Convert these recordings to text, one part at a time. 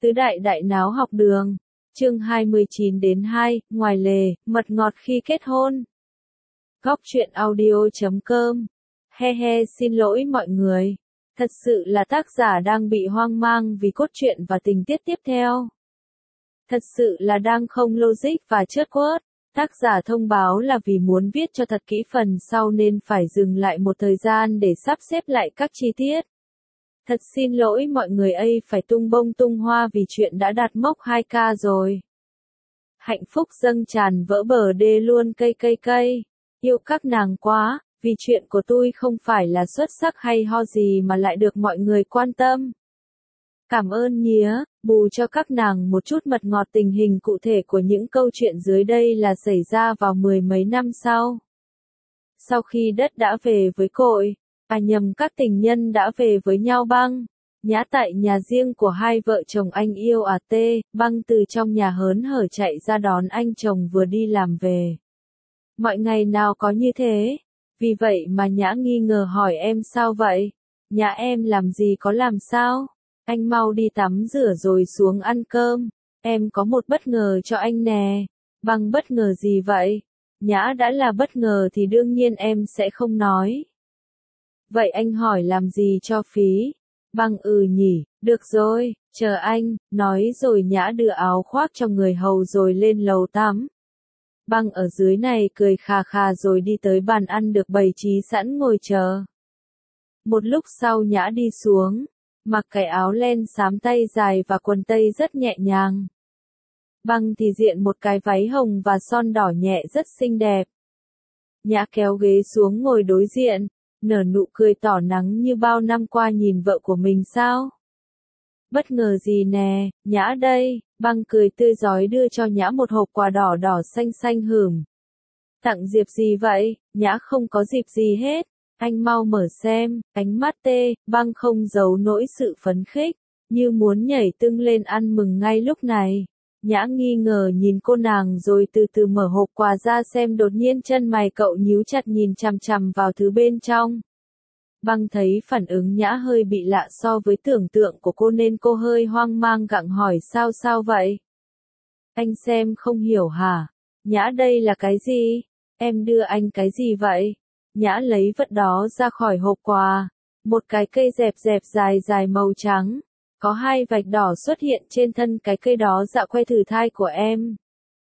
Tứ đại đại náo học đường. Chương 29-2, ngoài lề, mật ngọt khi kết hôn. Góc truyện audio.com. He he, xin lỗi mọi người. Thật sự là tác giả đang bị hoang mang vì cốt truyện và tình tiết tiếp theo. Thật sự là đang không logic và chớt quớt. Tác giả thông báo là vì muốn viết cho thật kỹ phần sau nên phải dừng lại một thời gian để sắp xếp lại các chi tiết. Thật xin lỗi mọi người ấy, phải tung bông tung hoa vì chuyện đã đạt mốc 2K rồi. Hạnh phúc dâng tràn vỡ bờ đê luôn cây. Yêu các nàng quá, vì chuyện của tôi không phải là xuất sắc hay ho gì mà lại được mọi người quan tâm. Cảm ơn nhía, bù cho các nàng một chút mật ngọt. Tình hình cụ thể của những câu chuyện dưới đây là xảy ra vào 10 mấy năm sau. Sau khi đất đã về với cội, các tình nhân đã về với nhau. Băng, Nhã tại nhà riêng của hai vợ chồng anh yêu Băng từ trong nhà hớn hở chạy ra đón anh chồng vừa đi làm về. Mọi ngày nào có như thế, vì vậy mà Nhã nghi ngờ hỏi em sao vậy? Nhã em làm gì có làm sao? Anh mau đi tắm rửa rồi xuống ăn cơm, em có một bất ngờ cho anh nè. Băng, bất ngờ gì vậy? Nhã, đã là bất ngờ thì đương nhiên em sẽ không nói. Vậy anh hỏi làm gì cho phí? Băng, nhỉ, được rồi, chờ anh, nói rồi Nhã đưa áo khoác cho người hầu rồi lên lầu tắm. Băng ở dưới này cười khà khà rồi đi tới bàn ăn được bày trí sẵn ngồi chờ. Một lúc sau Nhã đi xuống, mặc cái áo len xám tay dài và quần tây rất nhẹ nhàng. Băng thì diện một cái váy hồng và son đỏ nhẹ rất xinh đẹp. Nhã kéo ghế xuống ngồi đối diện, nở nụ cười tỏ nắng như bao năm qua nhìn vợ của mình sao? Bất ngờ gì nè, Nhã đây. Băng cười tươi rói đưa cho Nhã một hộp quà đỏ đỏ xanh xanh hửm. Tặng dịp gì vậy? Nhã, không có dịp gì hết. Anh mau mở xem. Ánh mắt Băng không giấu nỗi sự phấn khích, như muốn nhảy tưng lên ăn mừng ngay lúc này. Nhã nghi ngờ nhìn cô nàng rồi từ từ mở hộp quà ra xem, đột nhiên chân mày cậu nhíu chặt nhìn chằm chằm vào thứ bên trong. Băng thấy phản ứng Nhã hơi bị lạ so với tưởng tượng của cô nên cô hơi hoang mang gặng hỏi sao vậy? Anh xem không hiểu hả? Nhã, đây là cái gì? Em đưa anh cái gì vậy? Nhã lấy vật đó ra khỏi hộp quà. Một cái cây dẹp dài màu trắng. Có hai vạch đỏ xuất hiện trên thân cái cây đó. Dạ, que thử thai của em.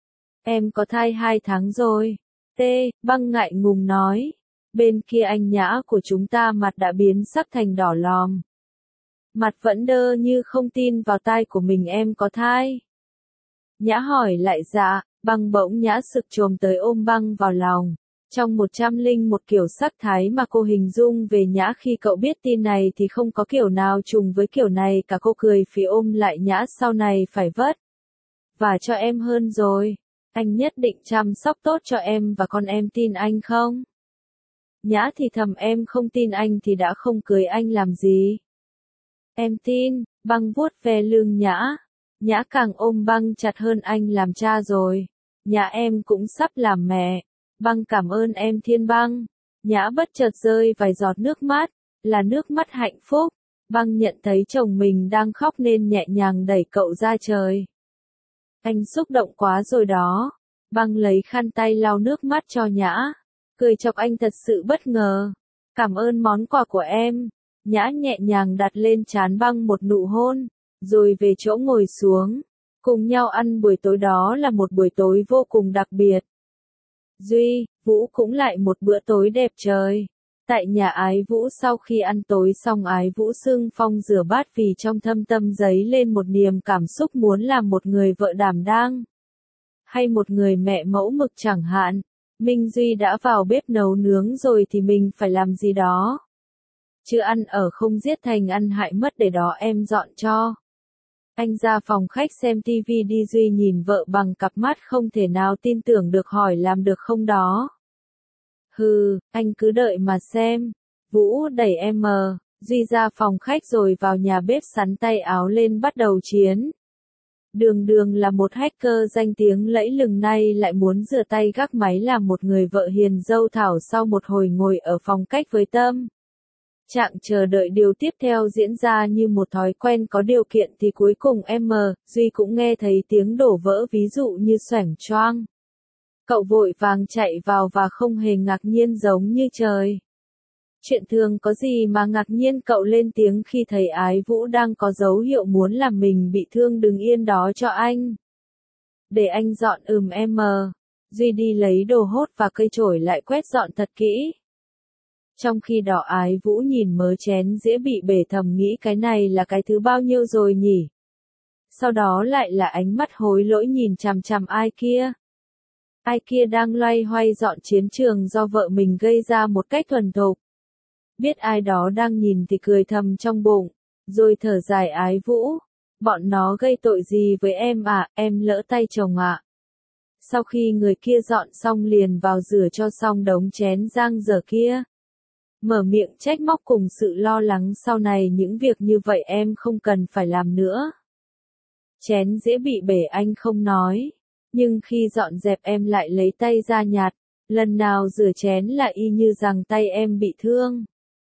Em có thai 2 tháng rồi. Băng ngại ngùng nói. Bên kia anh Nhã của chúng ta mặt đã biến sắc thành đỏ lòm. Mặt vẫn đơ như không tin vào tai của mình. Em có thai? Nhã hỏi lại. Dạ. Băng bỗng Nhã sực chồm tới ôm Băng vào lòng. Trong 101 kiểu sắc thái mà cô hình dung về Nhã khi cậu biết tin này thì không có kiểu nào trùng với kiểu này cả. Cô cười phì ôm lại Nhã. Sau này phải vất vả cho em hơn rồi. Anh nhất định chăm sóc tốt cho em và con em, tin anh không? Nhã thì thầm. Em không tin anh thì đã không cưới anh làm gì. Em tin. Băng vuốt ve lưng Nhã. Nhã càng ôm Băng chặt hơn. Anh làm cha rồi. Nhã, em cũng sắp làm mẹ. Băng, cảm ơn em Thiên Băng. Nhã bất chợt rơi vài giọt nước mắt, là nước mắt hạnh phúc. Băng nhận thấy chồng mình đang khóc nên nhẹ nhàng đẩy cậu ra trời. Anh xúc động quá rồi đó. Băng lấy khăn tay lau nước mắt cho Nhã, cười chọc anh thật sự bất ngờ. Cảm ơn món quà của em. Nhã nhẹ nhàng đặt lên trán Băng một nụ hôn, rồi về chỗ ngồi xuống. Cùng nhau ăn buổi tối, đó là một buổi tối vô cùng đặc biệt. Duy, Vũ cũng lại một bữa tối đẹp trời. Tại nhà Ái Vũ, sau khi ăn tối xong, Ái Vũ xưng phong rửa bát vì trong thâm tâm dấy lên một niềm cảm xúc muốn làm một người vợ đảm đang, hay một người mẹ mẫu mực chẳng hạn. Minh Duy đã vào bếp nấu nướng rồi thì mình phải làm gì đó. Chứ ăn ở không giết thành ăn hại mất, để đó em dọn cho. Anh ra phòng khách xem tivi đi. Duy nhìn vợ bằng cặp mắt không thể nào tin tưởng được, hỏi làm được không đó? Hừ, anh cứ đợi mà xem. Vũ đẩy em. Duy ra phòng khách rồi vào nhà bếp sắn tay áo lên bắt đầu chiến. Đường là một hacker danh tiếng lẫy lừng, nay lại muốn rửa tay gác máy làm một người vợ hiền dâu thảo sau một hồi ngồi ở phòng khách với Tâm. Trạng chờ đợi điều tiếp theo diễn ra như một thói quen có điều kiện thì cuối cùng Duy cũng nghe thấy tiếng đổ vỡ ví dụ như xoảng choang. Cậu vội vàng chạy vào và không hề ngạc nhiên giống như trời. Chuyện thường có gì mà ngạc nhiên, cậu lên tiếng khi thấy Ái Vũ đang có dấu hiệu muốn làm mình bị thương. Đừng yên đó cho anh. Để anh dọn. Duy đi lấy đồ hốt và cây chổi lại quét dọn thật kỹ. Trong khi đó Ái Vũ nhìn mớ chén dĩa bị bể thầm nghĩ cái này là cái thứ bao nhiêu rồi nhỉ? Sau đó lại là ánh mắt hối lỗi nhìn chằm chằm ai kia. Ai kia đang loay hoay dọn chiến trường do vợ mình gây ra một cách thuần thục. Biết ai đó đang nhìn thì cười thầm trong bụng, rồi thở dài. Ái Vũ, bọn nó gây tội gì với em à, em lỡ tay chồng ạ. Sau khi người kia dọn xong liền vào rửa cho xong đống chén dang dở kia. Mở miệng trách móc cùng sự lo lắng sau này những việc như vậy em không cần phải làm nữa. Chén dĩa bị bể anh không nói, nhưng khi dọn dẹp em lại lấy tay ra nhặt, lần nào rửa chén là y như rằng tay em bị thương.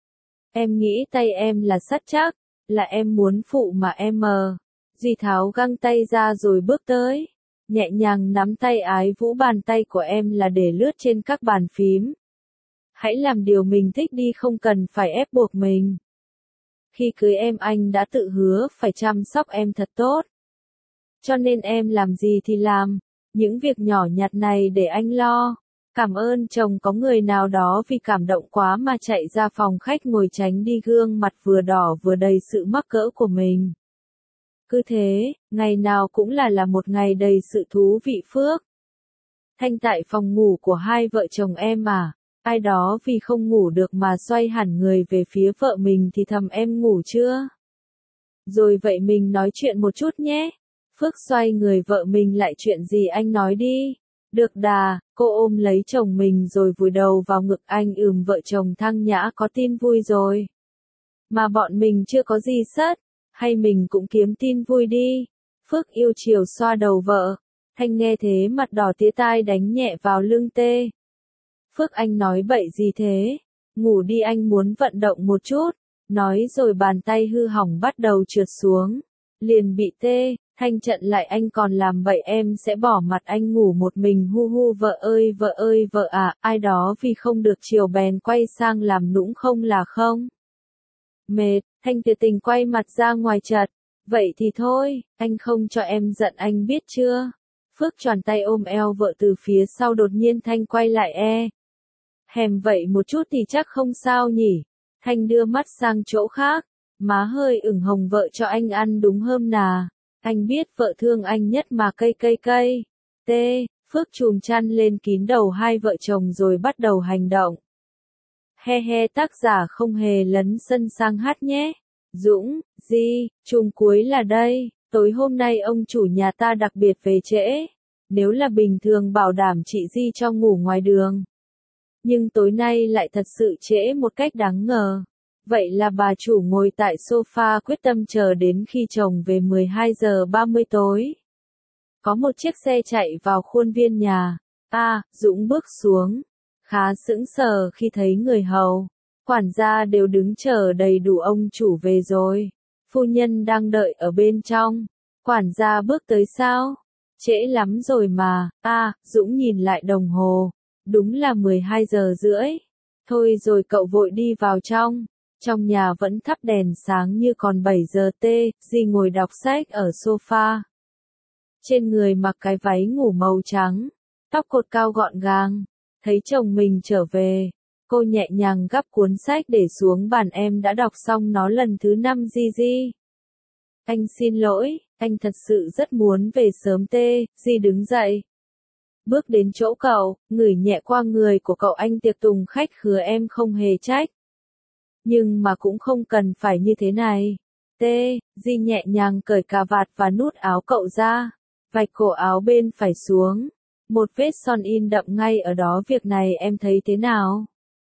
Em nghĩ tay em là sắt chắc, là em muốn phụ mà Duy tháo găng tay ra rồi bước tới, nhẹ nhàng nắm tay Ái Vũ. Bàn tay của em là để lướt trên các bàn phím. Hãy làm điều mình thích đi, không cần phải ép buộc mình. Khi cưới em anh đã tự hứa phải chăm sóc em thật tốt. Cho nên em làm gì thì làm, những việc nhỏ nhặt này để anh lo. Cảm ơn chồng. Có người nào đó vì cảm động quá mà chạy ra phòng khách ngồi tránh đi, gương mặt vừa đỏ vừa đầy sự mắc cỡ của mình. Cứ thế, ngày nào cũng là một ngày đầy sự thú vị. Phước Thanh tại phòng ngủ của hai vợ chồng em à. Ai đó vì không ngủ được mà xoay hẳn người về phía vợ mình thì thầm em ngủ chưa? Rồi vậy mình nói chuyện một chút nhé. Phước xoay người vợ mình lại. Chuyện gì anh nói đi. Được đà, cô ôm lấy chồng mình rồi vùi đầu vào ngực anh. Vợ chồng Thăng Nhã có tin vui rồi. Mà bọn mình chưa có gì sất, hay mình cũng kiếm tin vui đi. Phước yêu chiều xoa đầu vợ. Thanh nghe thế mặt đỏ tía tai đánh nhẹ vào lưng tê. Phước anh nói bậy gì thế? Ngủ đi, anh muốn vận động một chút. Nói rồi bàn tay hư hỏng bắt đầu trượt xuống. Liền bị tê. Thanh trận lại, anh còn làm bậy em sẽ bỏ mặt anh ngủ một mình. Hu hu. Vợ ơi vợ à. Ai đó vì không được chiều bèn quay sang làm nũng không là không. Mệt. Thanh tuyệt tình quay mặt ra ngoài chật. Vậy thì thôi, anh không cho em giận anh biết chưa? Phước tròn tay ôm eo vợ từ phía sau. Đột nhiên Thanh quay lại hèm vậy một chút thì chắc không sao nhỉ. Thanh đưa mắt sang chỗ khác. Má hơi ửng hồng. Vợ cho anh ăn đúng hôm nà. Anh biết vợ thương anh nhất mà. Cây. Phước chùm chăn lên kín đầu hai vợ chồng rồi bắt đầu hành động. He tác giả không hề lấn sân sang hát nhé. Dũng, Di, chùm cuối là đây. Tối hôm nay ông chủ nhà ta đặc biệt về trễ. Nếu là bình thường bảo đảm chị Di cho ngủ ngoài đường. Nhưng tối nay lại thật sự trễ một cách đáng ngờ. Vậy là bà chủ ngồi tại sofa quyết tâm chờ đến khi chồng về 12 giờ 30 tối. Có một chiếc xe chạy vào khuôn viên nhà. Dũng bước xuống. Khá sững sờ khi thấy người hầu, quản gia đều đứng chờ đầy đủ. Ông chủ về rồi. Phu nhân đang đợi ở bên trong. Quản gia bước tới. Sao? Trễ lắm rồi mà. Dũng nhìn lại đồng hồ. Đúng là 12 giờ rưỡi. Thôi rồi cậu vội đi vào trong. Trong nhà vẫn thắp đèn sáng như còn 7 giờ. Di ngồi đọc sách ở sofa. Trên người mặc cái váy ngủ màu trắng, tóc cột cao gọn gàng. Thấy chồng mình trở về, cô nhẹ nhàng gắp cuốn sách để xuống bàn. Em đã đọc xong nó lần thứ 5 Di. Anh xin lỗi, anh thật sự rất muốn về sớm. Di đứng dậy. Bước đến chỗ cậu, ngửi nhẹ qua người của cậu. Anh tiệc tùng khách khứa em không hề trách. Nhưng mà cũng không cần phải như thế này. Di nhẹ nhàng cởi cà vạt và nút áo cậu ra. Vạch cổ áo bên phải xuống. Một vết son in đậm ngay ở đó. Việc này em thấy thế nào?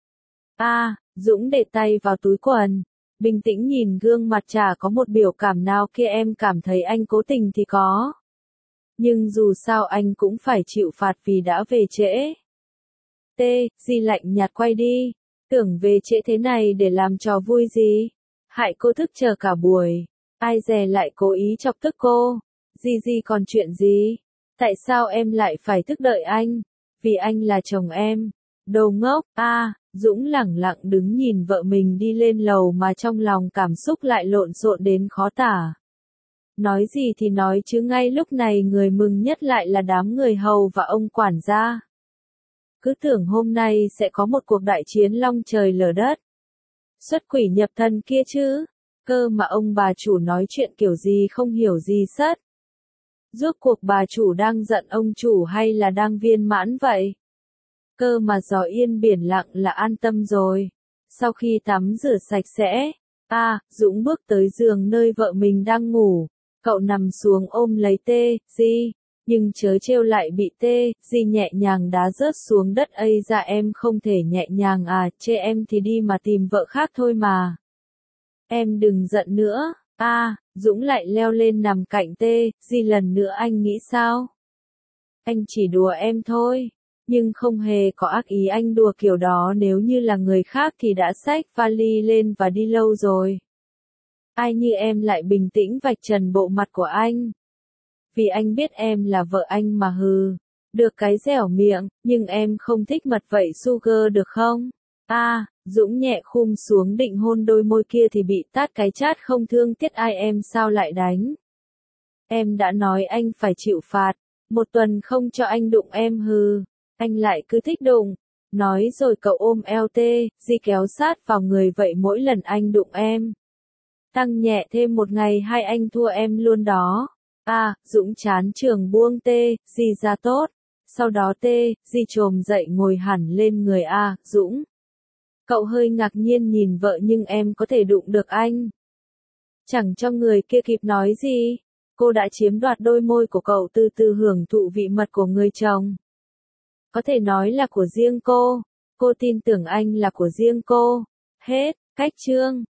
Dũng để tay vào túi quần. Bình tĩnh nhìn gương mặt chả có một biểu cảm nào kia. Em cảm thấy anh cố tình thì có. Nhưng dù sao anh cũng phải chịu phạt vì đã về trễ. Di lạnh nhạt quay đi. Tưởng về trễ thế này để làm trò vui gì? Hại cô thức chờ cả buổi. Ai dè lại cố ý chọc tức cô. Gì còn chuyện gì? Tại sao em lại phải thức đợi anh? Vì anh là chồng em. Đồ ngốc, Dũng lẳng lặng đứng nhìn vợ mình đi lên lầu mà trong lòng cảm xúc lại lộn xộn đến khó tả. Nói gì thì nói chứ ngay lúc này người mừng nhất lại là đám người hầu và ông quản gia. Cứ tưởng hôm nay sẽ có một cuộc đại chiến long trời lở đất. Xuất quỷ nhập thần kia chứ. Cơ mà ông bà chủ nói chuyện kiểu gì không hiểu gì sất. Rốt cuộc bà chủ đang giận ông chủ hay là đang viên mãn vậy? Cơ mà gió yên biển lặng là an tâm rồi. Sau khi tắm rửa sạch sẽ, Dũng bước tới giường nơi vợ mình đang ngủ. Cậu nằm xuống ôm lấy Di, nhưng chớ trêu lại bị Di nhẹ nhàng đá rớt xuống đất. Ây ra em không thể nhẹ nhàng chê em thì đi mà tìm vợ khác thôi mà. Em đừng giận nữa. Dũng lại leo lên nằm cạnh Di lần nữa. Anh nghĩ sao? Anh chỉ đùa em thôi. Nhưng không hề có ác ý, anh đùa kiểu đó nếu như là người khác thì đã xách vali lên và đi lâu rồi. Ai như em lại bình tĩnh vạch trần bộ mặt của anh. Vì anh biết em là vợ anh mà hừ. Được cái dẻo miệng, nhưng em không thích mật vậy Sugar được không? Dũng nhẹ khum xuống định hôn đôi môi kia thì bị tát cái chát không thương tiếc. Ai em sao lại đánh? Em đã nói anh phải chịu phạt. 1 tuần không cho anh đụng em hừ. Anh lại cứ thích đụng. Nói rồi cậu ôm eo Di kéo sát vào người vậy mỗi lần anh đụng em. Tăng nhẹ thêm 1 ngày 2 anh thua em luôn đó. Dũng chán trường buông Di ra tốt. Sau đó Di chồm dậy ngồi hẳn lên người Dũng. Cậu hơi ngạc nhiên nhìn vợ nhưng em có thể đụng được anh. Chẳng cho người kia kịp nói gì. Cô đã chiếm đoạt đôi môi của cậu, từ từ hưởng thụ vị mật của người chồng. Có thể nói là của riêng cô. Cô tin tưởng anh là của riêng cô. Hết, cách chương.